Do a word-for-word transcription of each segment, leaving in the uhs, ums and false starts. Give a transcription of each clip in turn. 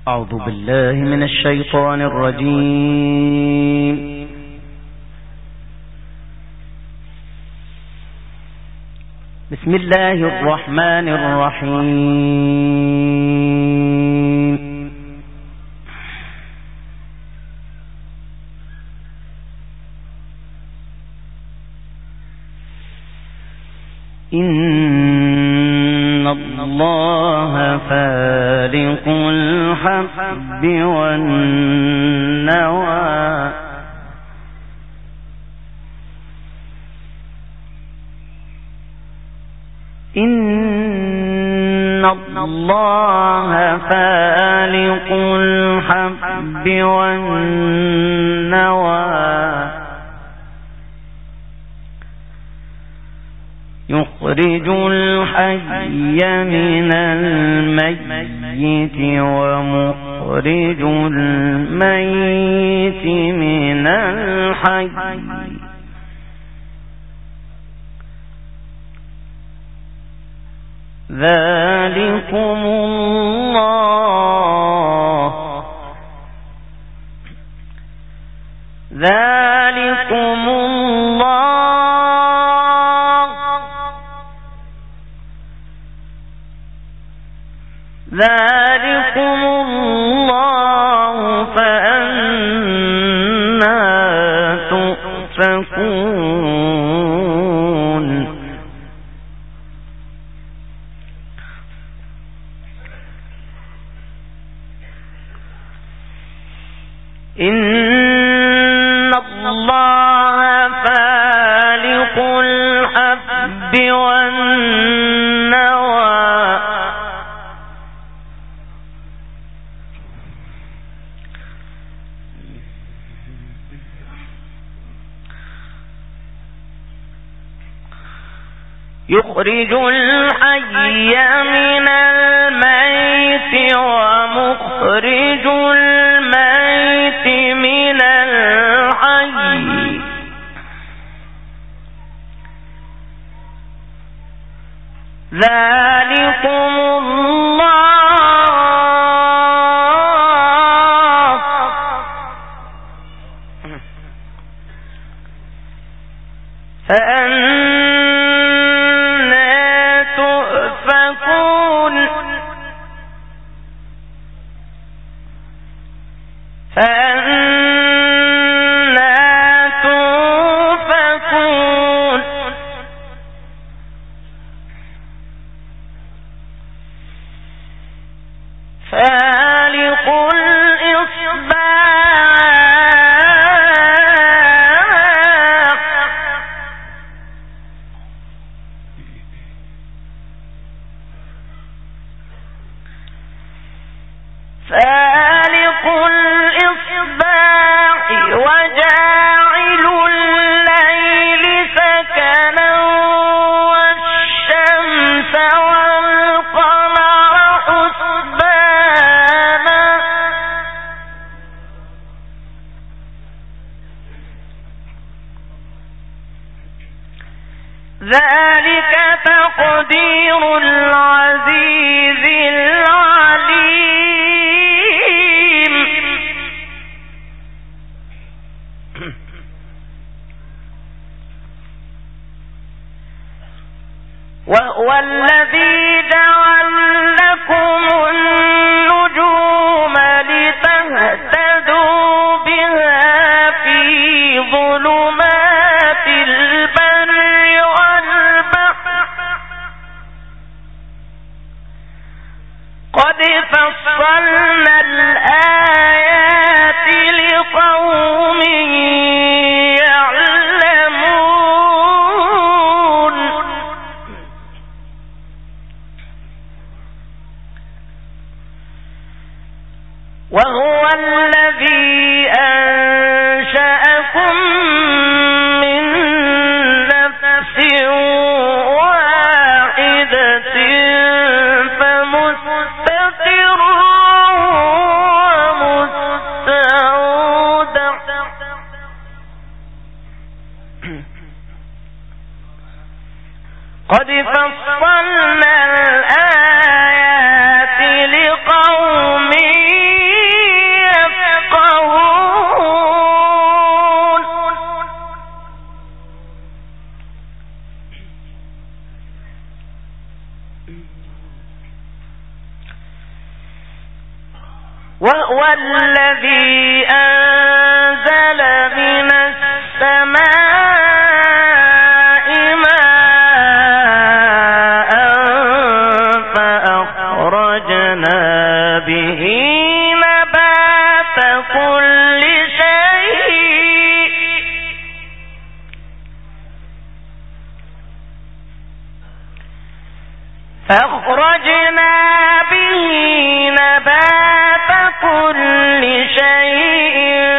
أعوذ بالله من الشيطان الرجيم. بسم الله الرحمن الرحيم. إن الله فالق الحب والنوى إن الله فالق الحب والنوى يخرج الحي من الميت ومخرج الميت من الحي ذلكم الله ذلكم الله ذلكم الله فأنى تؤفكون. إن الله فالق الحب والنوى يخرج الحي من الميت ومخرج الميت من الحي ذلكم الله فأنى تؤفكون. فأنى تؤفكون. فالق الإصباح فالق الإصباح وجاعل الليل سكنا والشمس والقمر حسبانا ذلك تقدير العزيز العليم. وهو الذي جعل لكم النجوم لتهتدوا بها في ظلمات البر والبحر قد فصلنا الآيات لقوم يعلمون. وهو الذي أنشأكم من نفس واحدة فمستقر ومستودع قد فصلنا الآيات لقوم وهو الذي أنزل من السماء ماء فأخرجنا به نبات كل شيء فأخرجنا به نبات كل شيء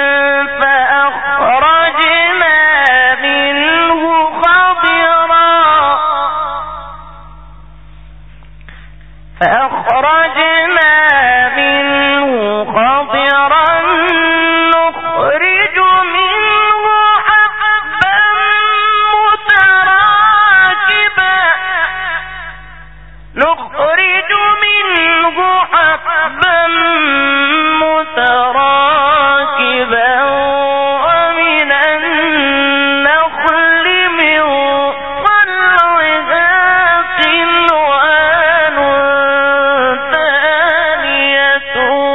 فأخرجنا منه خضرا فأخرجنا منه خضرا نخرج منه حبا متراكبا نخرج منه حبا متراكبا ومن النخل من طلعها قنوان دانية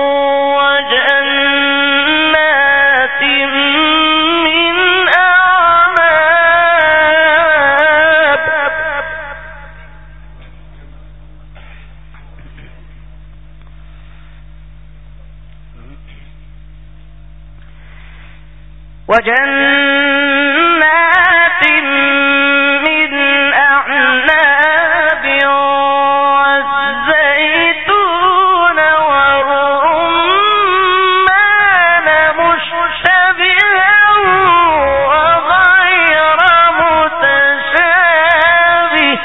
وجنات من أعناب وجنات من أعناب والزيتون والرمان مشتبها وغير متشابه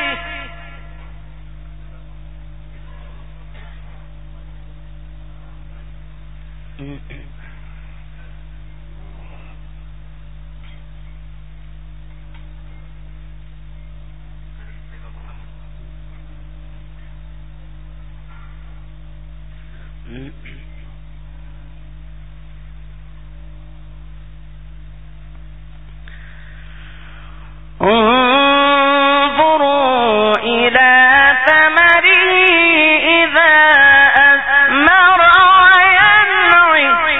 انظروا إلى ثمره إذا أثمر وينعي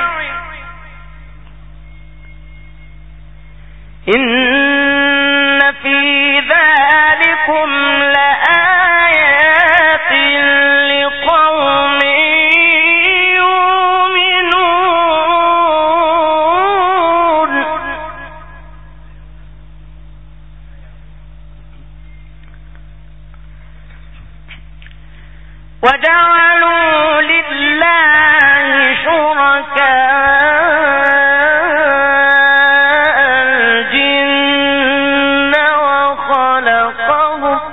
إن في ذلكم لآيات لقوم يؤمنون وجعلوا لله شركاء الجن وخلقهم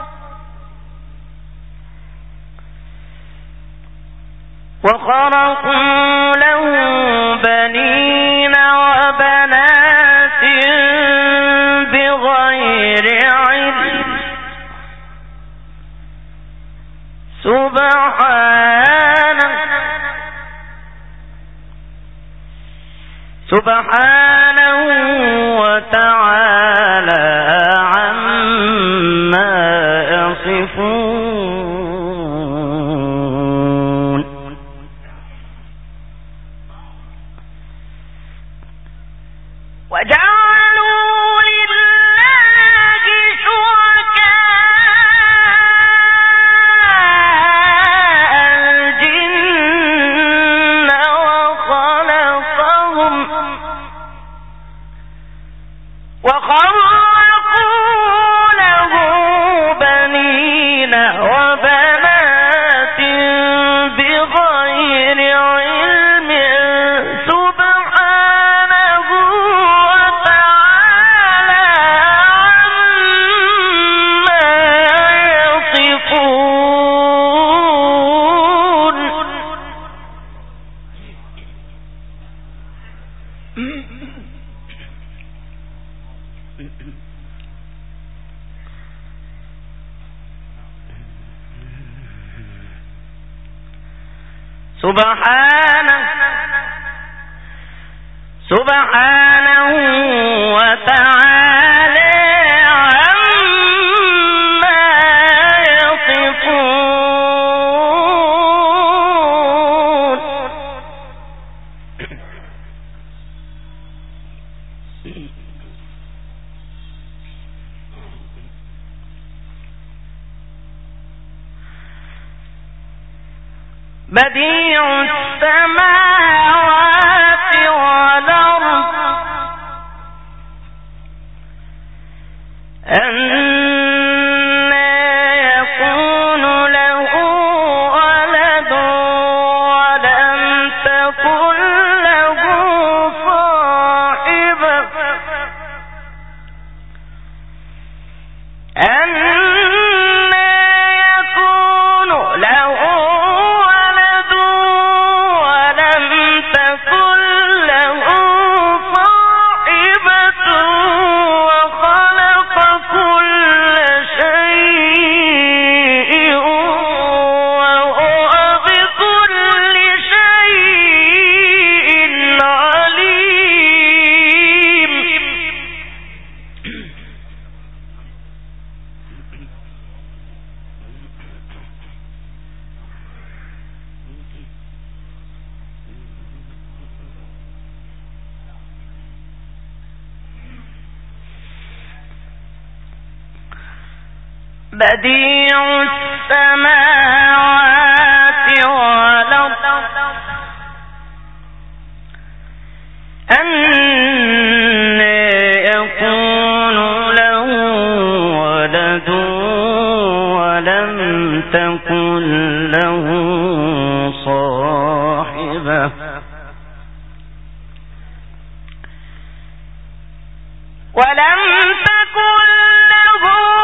وخرقوا له بنين وبنات بغير علم سبحانه سبحانه وتعالى عما يصفون وجعلوا لله شركاء الجن وخلقهم وخرقوا له بنين وبنات بغير علم سبحانه وتعالى عما يصفون سبحانه سبحانه وتعالى عما يصفون بديع السماوات والأرض بديع السماوات والأرض أنى يكون له ولد ولم تكن له صاحبة ولم تكن له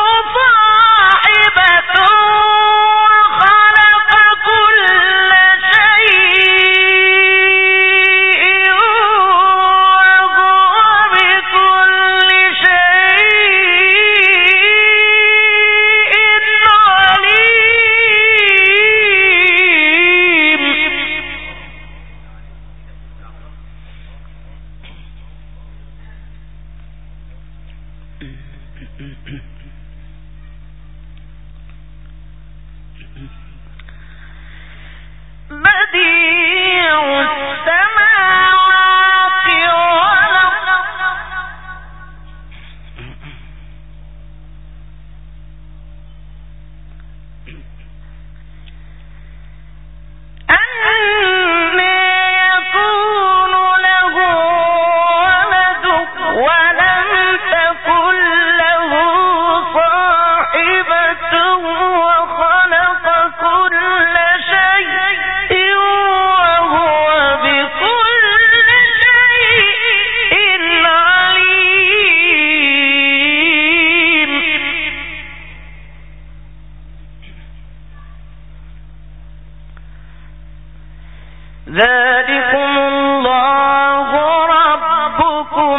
ذلكم الله ربكم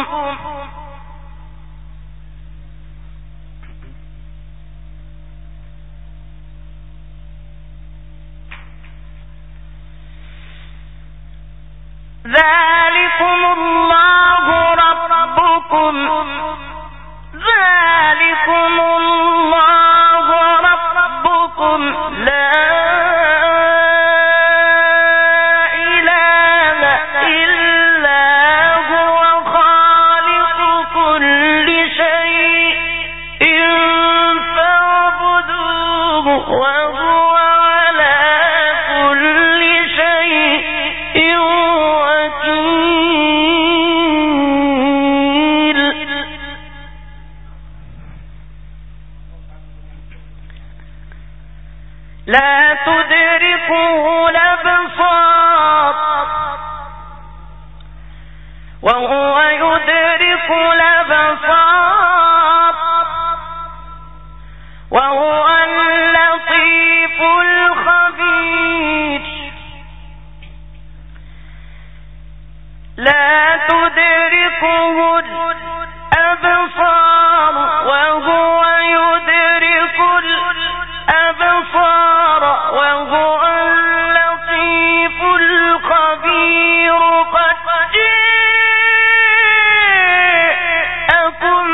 ذلكم الله ربكم ذلكم الله ربكم لا لا تدركه الأبصار وهو يدرك الأبصار وهو اللطيف الخبير لا تدركه الأبصار وهو يدرك الأبصار وهو اللطيف الخبير قد جاءكم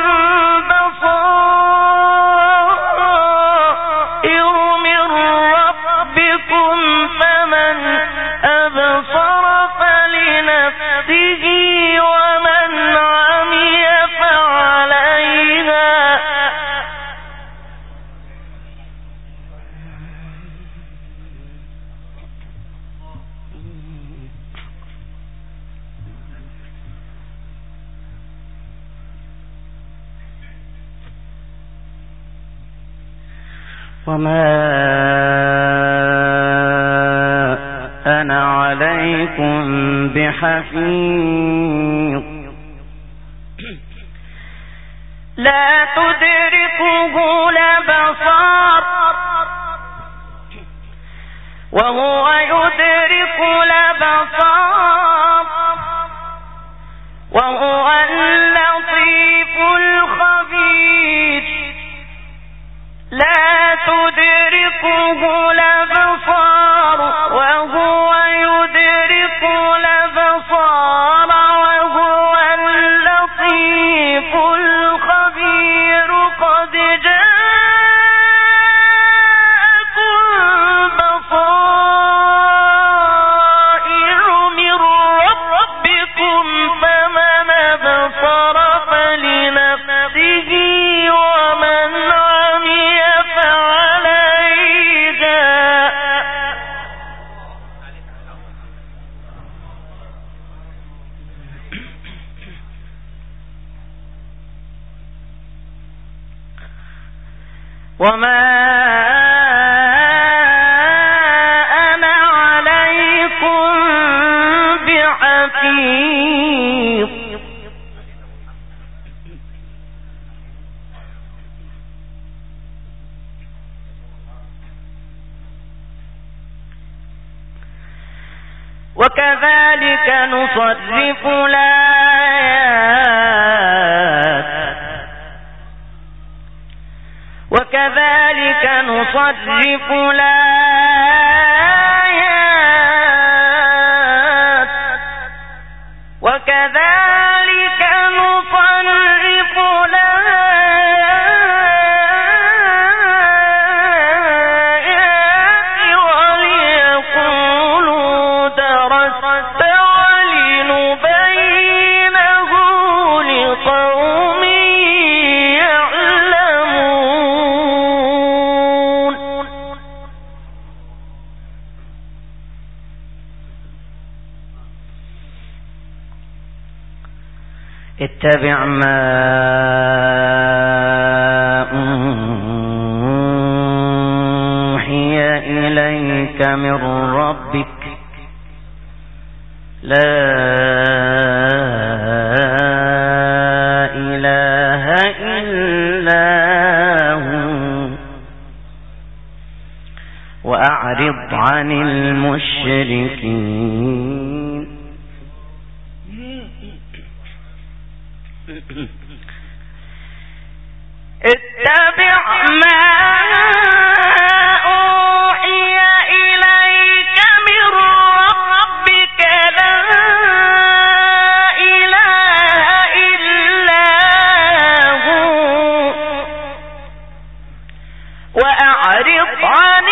بصائر من ربكم فمن أبصر فلنفسه ومن عمي فعليها وما أنا عليكم بحفيظ لا تدركه الأبصار وهو يدرك الأبصار وهو اللطيف الخبير لا تدركه الأبصار وهو يدرك الأبصار وهو اللطيف الخبير قد جاءكم بصائر من ربكم فمن أبصر فلنفسه ومن عمي فعليها وما أنا عليكم بحفيظ وكذلك نصرف الآيات وكذلك نصرف الآيات وكذلك نصرف الآيات وليقولوا درست ولنبينه لقوم اتبع ما أوحي إليك من ربك لا إله إلا هو وأعرض عن المشركين اتبع ما أوحي إليك من ربك لا إله إلا هو وأعرض عن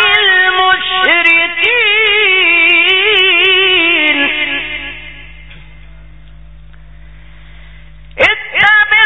المشركين اتبع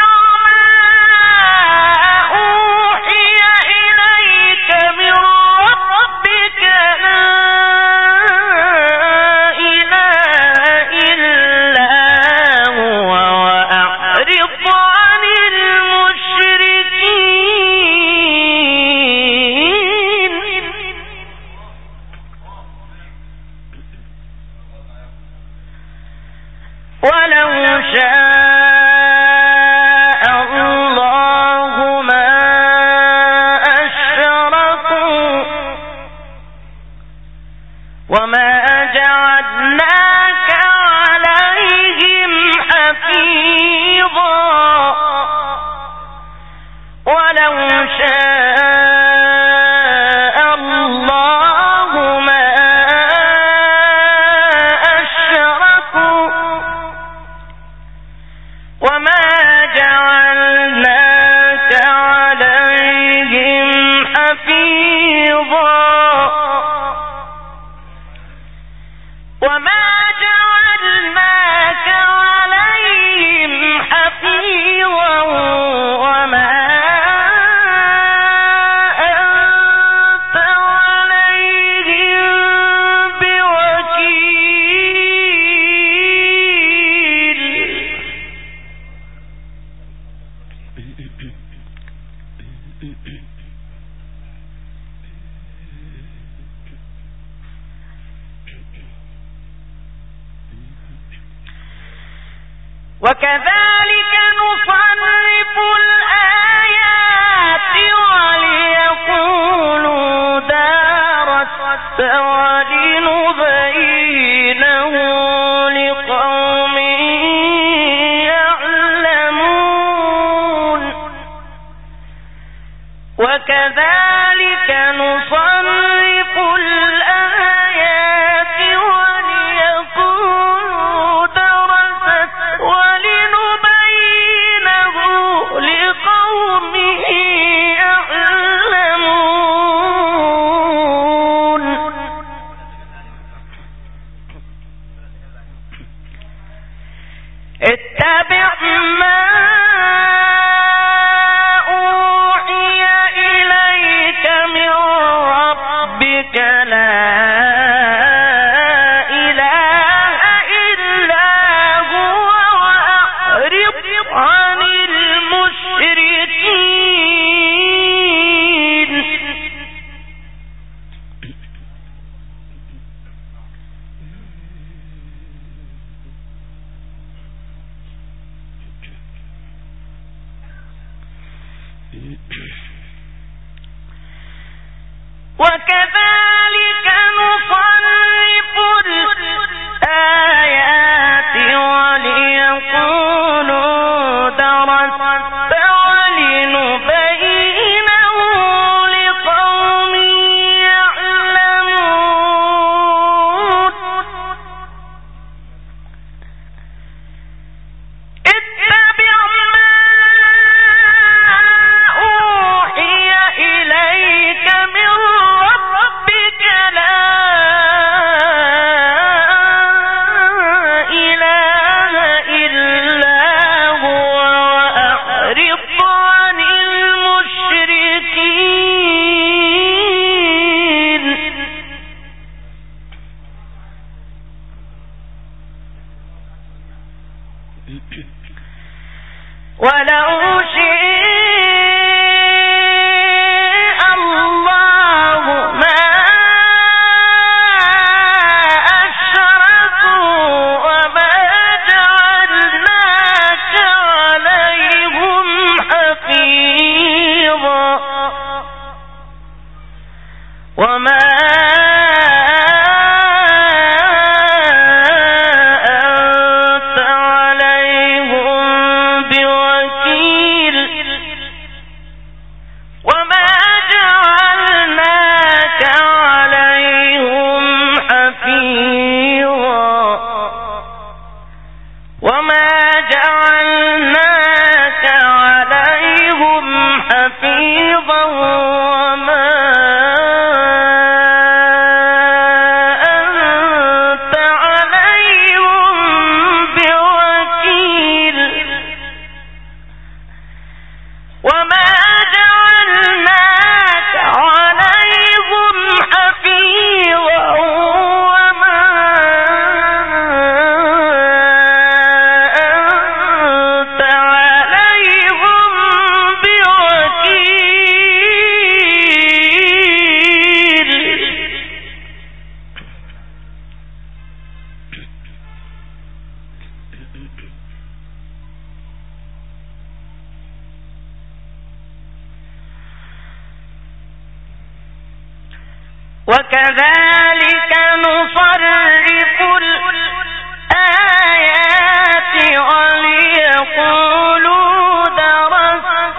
وكذلك نصرف الآيات وليقولوا درست ولنبينه لقوم يعلمون وكذلك نصرف الآيات وليقولوا درست ولنبينه لقوم يعلمون اتبع ما أوحي إليك من ربك لا إله إلا هو وأعرض عن المشركين وكذلك نصرف الآيات وليقولوا درست ولنبينه لقوم يعلمون اتبع ما أوحي إليك من ربك لا إله إلا هو وأعرض عن المشركين ولو شاء الله ما أشركوا وما جعلناك عليهم حفيظا وما أنت عليهم بوكيل وما جعلناك عليهم حفيظا وما جعلناك عليهم حفيظا وما أنت عليهم بوكيل وما جعلناك عليهم حفيظا وما أنت عليهم بوكيل وكذلك نصرف الآيات وليقولوا درست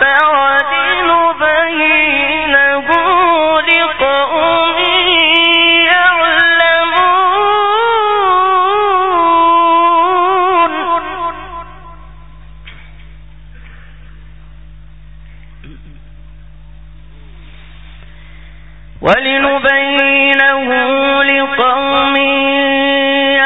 ولنبينه لقوم يعلمون ولنبينه لقوم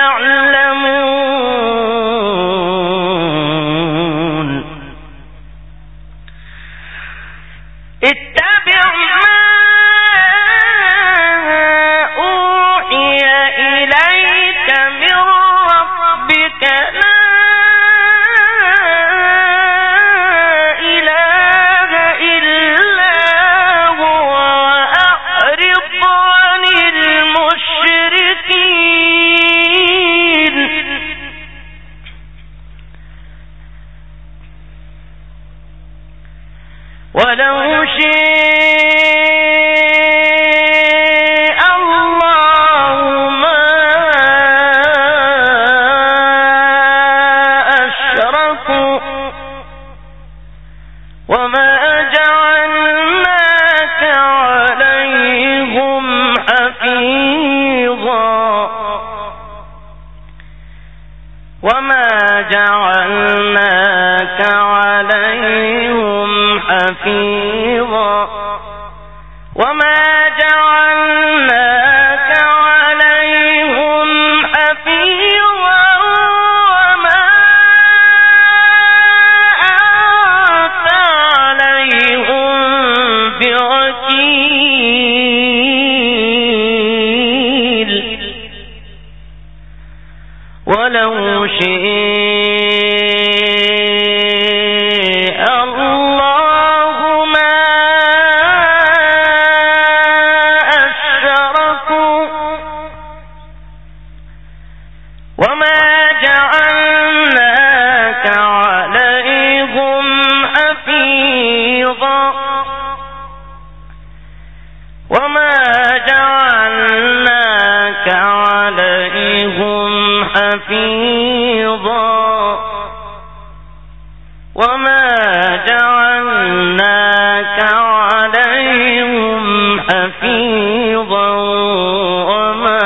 جعلناك عليهم حفيظا وما جعلناك عليهم حفيظا وما أنت عليهم بوكيل ولو شاء الله ما أشركوا وما جعلناك عليهم حفيظا وما جعلناك عليهم حفيظا وما جعلناك عليهم حفيظا وما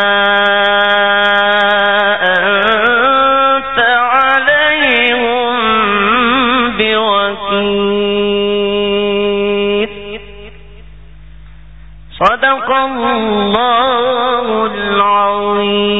أنت عليهم بوكيل صدق الله